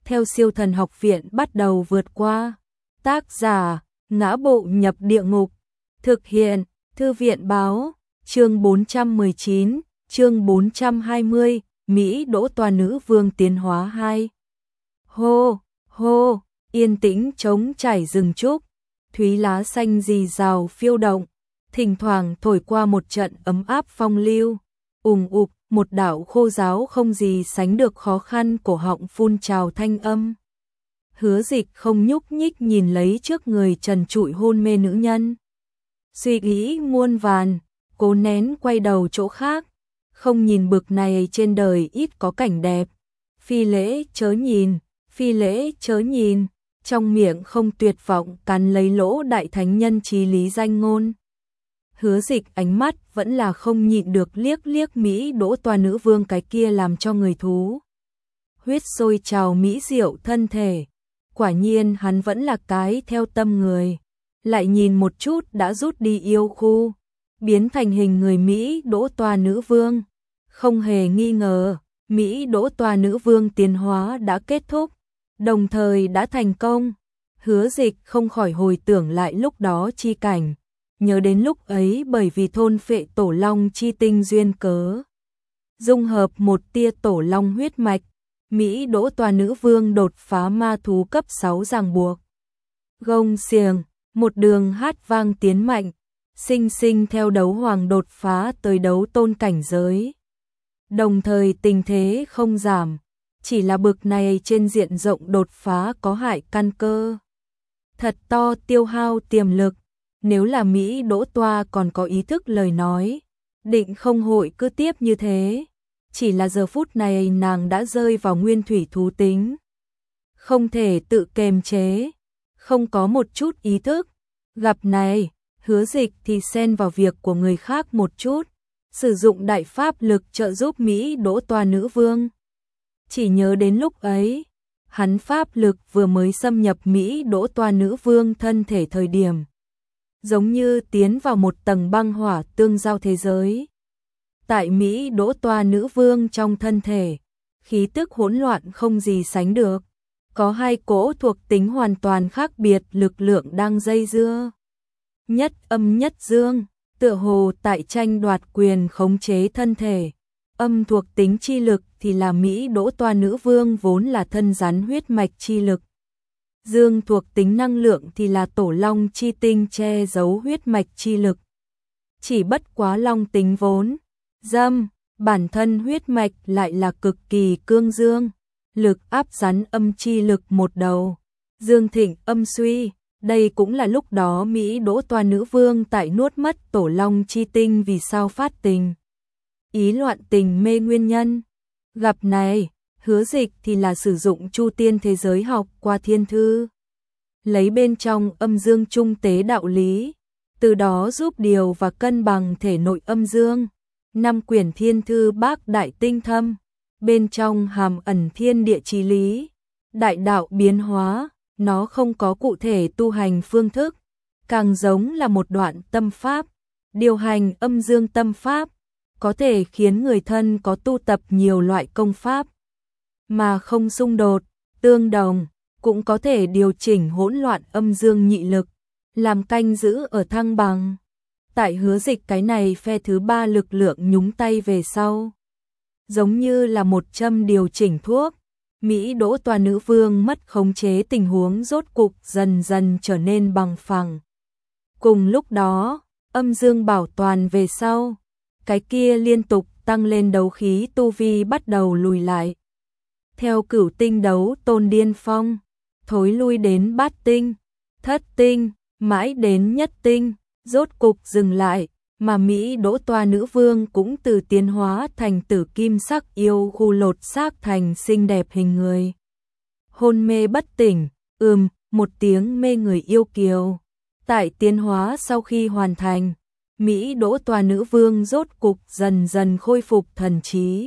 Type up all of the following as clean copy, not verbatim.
theo Siêu Thần Học Viện bắt đầu vượt qua. Tác giả: Ngã Bộ Nhập Địa Ngục. Thực hiện: Thư viện báo. Chương 419, chương 420, Mỹ Đỗ Toa Nữ Vương tiến hóa 2. Hô, hô, yên tĩnh trống trải rừng trúc, thúy lá xanh rì rào phiêu động, thỉnh thoảng thổi qua một trận ấm áp phong lưu, ùp, một đạo khô giáo không gì sánh được khó khăn cổ họng phun trào thanh âm. Hứa Dịch không nhúc nhích nhìn lấy trước người trần trụi hôn mê nữ nhân. Suy nghĩ muôn vàn, cố nén quay đầu chỗ khác, không nhìn bực này trên đời ít có cảnh đẹp. Phi lễ chớ nhìn, phi lễ chớ nhìn, trong miệng không tuyệt vọng cắn lấy lỗ đại thánh nhân chí lý danh ngôn. Hứa Dịch ánh mắt vẫn là không nhịn được liếc liếc Mỹ Đỗ Toa Nữ Vương cái kia làm cho người thú huyết sôi trào mỹ diệu thân thể. Quả nhiên hắn vẫn là cái theo tâm người. Lại nhìn một chút đã rút đi yêu khu, biến thành hình người Mỹ Đỗ Toa Nữ Vương. Không hề nghi ngờ, Mỹ Đỗ Toa Nữ Vương tiến hóa đã kết thúc, đồng thời đã thành công. Hứa Dịch không khỏi hồi tưởng lại lúc đó chi cảnh, nhớ đến lúc ấy bởi vì thôn phệ tổ long chi tinh duyên cớ, dung hợp một tia tổ long huyết mạch, Mỹ Đỗ Toa Nữ Vương đột phá ma thú cấp 6 ràng buộc. Gông xiềng, một đường hát vang tiến mạnh, sinh sinh theo đấu hoàng đột phá tới đấu tôn cảnh giới. Đồng thời tình thế không giảm, chỉ là bực này trên diện rộng đột phá có hại căn cơ. Thật to tiêu hao tiềm lực, nếu là Mỹ Đỗ Toa còn có ý thức lời nói, định không hội cứ tiếp như thế. Chỉ là giờ phút này nàng đã rơi vào nguyên thủy thú tính, không thể tự kềm chế, không có một chút ý thức. Gặp này, Hứa Dịch thì xen vào việc của người khác một chút, sử dụng đại pháp lực trợ giúp Mỹ Đỗ Toa Nữ Vương. Chỉ nhớ đến lúc ấy, hắn pháp lực vừa mới xâm nhập Mỹ Đỗ Toa Nữ Vương thân thể thời điểm, giống như tiến vào một tầng băng hỏa tương giao thế giới. Tại Mỹ Đỗ Toa Nữ Vương trong thân thể, khí tức hỗn loạn không gì sánh được, có hai cỗ thuộc tính hoàn toàn khác biệt lực lượng đang dây dưa. Nhất âm nhất dương, tựa hồ tại tranh đoạt quyền khống chế thân thể. Âm thuộc tính chi lực thì là Mỹ Đỗ Toa Nữ Vương vốn là thân rắn huyết mạch chi lực. Dương thuộc tính năng lượng thì là tổ long chi tinh che giấu huyết mạch chi lực. Chỉ bất quá long tính vốn dâm, bản thân huyết mạch lại là cực kỳ cương dương, lực áp rắn âm chi lực một đầu, dương thịnh âm suy. Đây cũng là lúc đó Mỹ Đỗ Toa Nữ Vương tại nuốt mất tổ long chi tinh vì sao phát tình ý loạn tình mê nguyên nhân. Gặp này, Hứa Dịch thì là sử dụng Chu Tiên thế giới học qua thiên thư, lấy bên trong âm dương trung tế đạo lý, từ đó giúp điều và cân bằng thể nội âm dương. 5 quyển thiên thư bác đại tinh thâm, bên trong hàm ẩn thiên địa chí lý, đại đạo biến hóa, nó không có cụ thể tu hành phương thức, càng giống là một đoạn tâm pháp, điều hành âm dương tâm pháp, có thể khiến người thân có tu tập nhiều loại công pháp mà không xung đột, tương đồng, cũng có thể điều chỉnh hỗn loạn âm dương nhị lực, làm canh giữ ở thăng bằng. Tại Hứa Dịch cái này phe thứ ba lực lượng nhúng tay về sau, giống như là một châm điều chỉnh thuốc, Mỹ Đỗ Toa Nữ Vương mất khống chế tình huống rốt cục dần dần trở nên bằng phẳng. Cùng lúc đó, âm dương bảo toàn về sau, cái kia liên tục tăng lên đấu khí tu vi bắt đầu lùi lại. Theo cửu tinh đấu tôn điên phong, thối lui đến bát tinh, thất tinh, mãi đến nhất tinh, rốt cục dừng lại, mà Mỹ Đỗ Toa Nữ Vương cũng từ tiến hóa thành tử kim sắc yêu khu lột xác thành xinh đẹp hình người. Hôn mê bất tỉnh, một tiếng mê người yêu kiều. Tại tiến hóa sau khi hoàn thành, Mỹ Đỗ Toa Nữ Vương rốt cục dần dần khôi phục thần trí.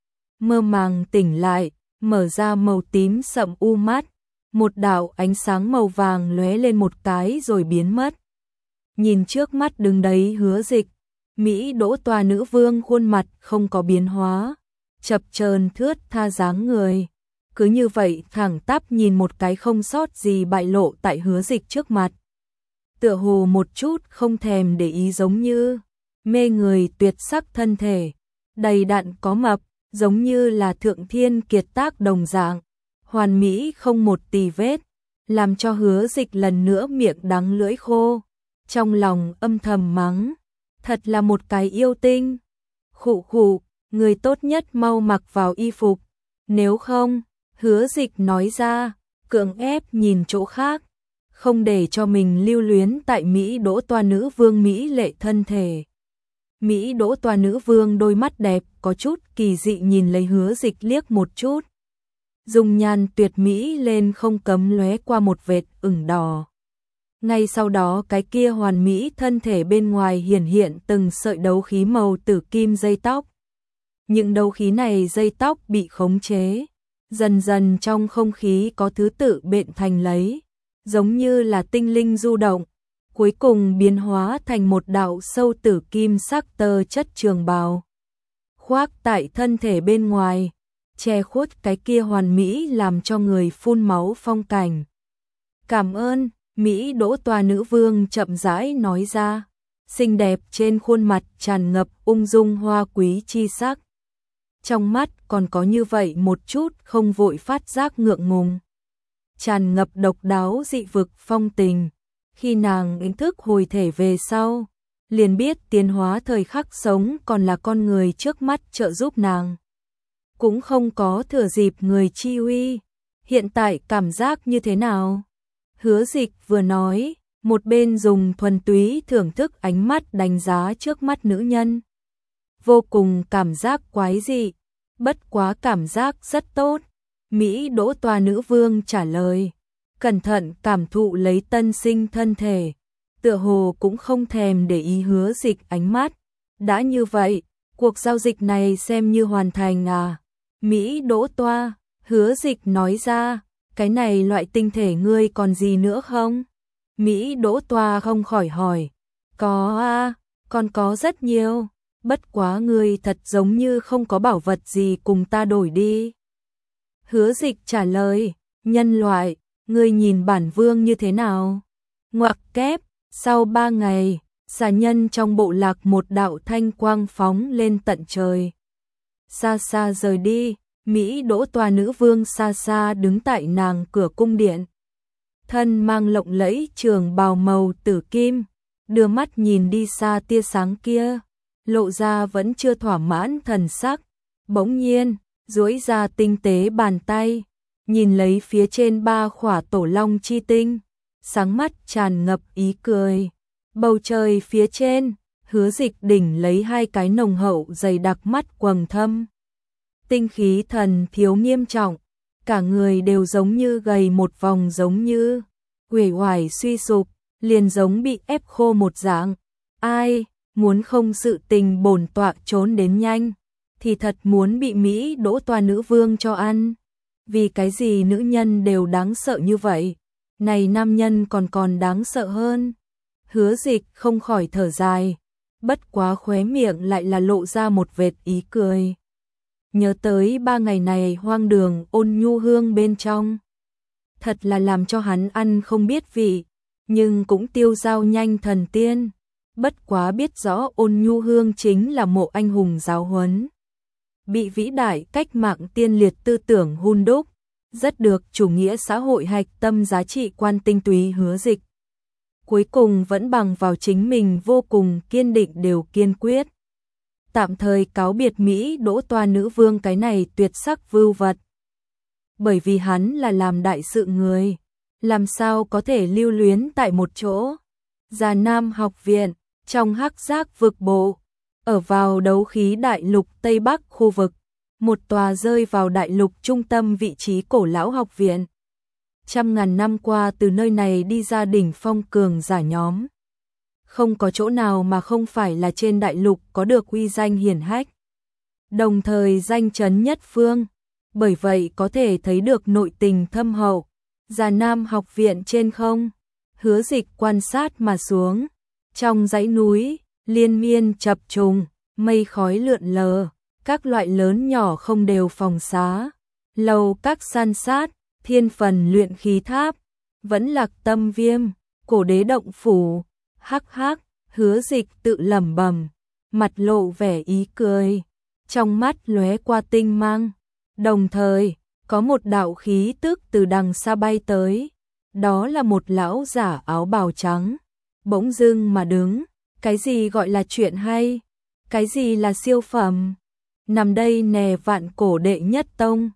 Mơ màng tỉnh lại, mở ra màu tím sậm u mắt, một đạo ánh sáng màu vàng lóe lên một cái rồi biến mất. Nhìn trước mắt đứng đấy Hứa Dịch, Mỹ Đỗ Toa Nữ Vương khuôn mặt không có biến hóa, chập chờn thướt tha dáng người, cứ như vậy thẳng tắp nhìn một cái không sót gì bại lộ tại Hứa Dịch trước mặt. Tựa hồ một chút không thèm để ý, giống như mê người tuyệt sắc thân thể, đầy đặn có mập, giống như là thượng thiên kiệt tác đồng dạng, hoàn mỹ không một tì vết, làm cho Hứa Dịch lần nữa miệng đắng lưỡi khô, trong lòng âm thầm mắng, thật là một cái yêu tinh. Khụ khụ, người tốt nhất mau mặc vào y phục, nếu không, Hứa Dịch nói ra, cưỡng ép nhìn chỗ khác, không để cho mình lưu luyến tại Mỹ Đỗ Toa nữ vương mỹ lệ thân thể. Mỹ Đỗ Toa nữ vương đôi mắt đẹp có chút kỳ dị nhìn lấy Hứa Dịch liếc một chút. Dung nhan tuyệt mỹ lên không cấm lóe qua một vệt ửng đỏ. Ngay sau đó cái kia hoàn mỹ thân thể bên ngoài hiển hiện từng sợi đấu khí màu tử kim dây tóc. Những đấu khí này dây tóc bị khống chế, dần dần trong không khí có thứ tự bện thành lấy, giống như là tinh linh du động, cuối cùng biến hóa thành một đạo sâu tử kim sắc tơ chất trường bào. Khoác tại thân thể bên ngoài, che khuất cái kia hoàn mỹ làm cho người phun máu phong cảnh. Cảm ơn, Mỹ Đỗ Toa nữ vương chậm rãi nói ra, xinh đẹp trên khuôn mặt tràn ngập ung dung hoa quý chi sắc. Trong mắt còn có như vậy một chút không vội phát giác ngượng ngùng. Tràn ngập độc đáo dị vực phong tình, khi nàng ý thức hồi thể về sau, liền biết tiến hóa thời khắc sống còn là con người trước mắt trợ giúp nàng. Cũng không có thừa dịp người chi uy, hiện tại cảm giác như thế nào? Hứa Dịch vừa nói, một bên dùng thuần túy thưởng thức ánh mắt đánh giá trước mắt nữ nhân. Vô cùng cảm giác quái dị, bất quá cảm giác rất tốt. Mỹ Đỗ Toa nữ vương trả lời, cẩn thận cảm thụ lấy tân sinh thân thể, tựa hồ cũng không thèm để ý Hứa Dịch ánh mắt. Đã như vậy, cuộc giao dịch này xem như hoàn thành à? Mỹ Đỗ Toa, Hứa Dịch nói ra, cái này loại tinh thể ngươi còn gì nữa không? Mỹ Đỗ Toa không khỏi hỏi, có à, còn có rất nhiều, bất quá ngươi thật giống như không có bảo vật gì cùng ta đổi đi. Hứa Dịch trả lời, nhân loại, ngươi nhìn bản vương như thế nào? Ngoặc kép, sau 3 ngày, xà nhân trong bộ lạc một đạo thanh quang phóng lên tận trời. Xa xa rời đi, Mỹ Đỗ Toa nữ vương xa xa đứng tại nàng cửa cung điện. Thân mang lộng lẫy trường bào màu tử kim, đưa mắt nhìn đi xa tia sáng kia, lộ ra vẫn chưa thỏa mãn thần sắc. Bỗng nhiên, duỗi ra tinh tế bàn tay, nhìn lấy phía trên 3 khỏa tổ long chi tinh, sáng mắt tràn ngập ý cười. Bầu trời phía trên, Hứa Dịch đỉnh lấy 2 cái nồng hậu dày đặc mắt quầng thâm. Tinh khí thần thiếu nghiêm trọng, cả người đều giống như gầy một vòng, giống như uể oải suy sụp, liền giống bị ép khô một dạng. Ai muốn không sự tình bổn tọa trốn đến nhanh, thì thật muốn bị Mỹ Đỗ Toa nữ vương cho ăn. Vì cái gì nữ nhân đều đáng sợ như vậy, này nam nhân còn đáng sợ hơn. Hứa Dịch không khỏi thở dài, bất quá khóe miệng lại là lộ ra một vệt ý cười. Nhớ tới 3 ngày này hoang đường ôn nhu hương bên trong, thật là làm cho hắn ăn không biết vị, nhưng cũng tiêu dao nhanh thần tiên. Bất quá biết rõ ôn nhu hương chính là mộ anh hùng giáo huấn, bị vĩ đại cách mạng tiên liệt tư tưởng hun đúc, rất được chủ nghĩa xã hội hạch tâm giá trị quan tinh túy. Hứa Dịch cuối cùng vẫn bằng vào chính mình vô cùng kiên định đều kiên quyết, tạm thời cáo biệt Mỹ Đỗ Toa nữ vương cái này tuyệt sắc vưu vật. Bởi vì hắn là làm đại sự người, làm sao có thể lưu luyến tại một chỗ. Già Nam học viện, trong hắc giác vực bộ, ở vào đấu khí đại lục Tây Bắc khu vực, một tòa rơi vào đại lục trung tâm vị trí cổ lão học viện. Trăm ngàn năm qua từ nơi này đi ra đỉnh phong cường giả nhóm, không có chỗ nào mà không phải là trên đại lục có được uy danh hiển hách, đồng thời danh chấn nhất phương, bởi vậy có thể thấy được nội tình thâm hậu. Già Nam học viện trên không, Hứa Dịch quan sát mà xuống, trong dãy núi liên miên chập trùng, mây khói lượn lờ, các loại lớn nhỏ không đều phòng xá, lầu các san sát, thiên phần luyện khí tháp, vẫn Lạc Tâm Viêm, cổ đế động phủ, hắc hắc, Hứa Dịch tự lẩm bẩm, mặt lộ vẻ ý cười, trong mắt lóe qua tinh mang, đồng thời, có một đạo khí tức từ đằng xa bay tới, đó là một lão giả áo bào trắng, bỗng dưng mà đứng, cái gì gọi là chuyện hay, cái gì là siêu phẩm, nằm đây nè Vạn Cổ đệ nhất tông,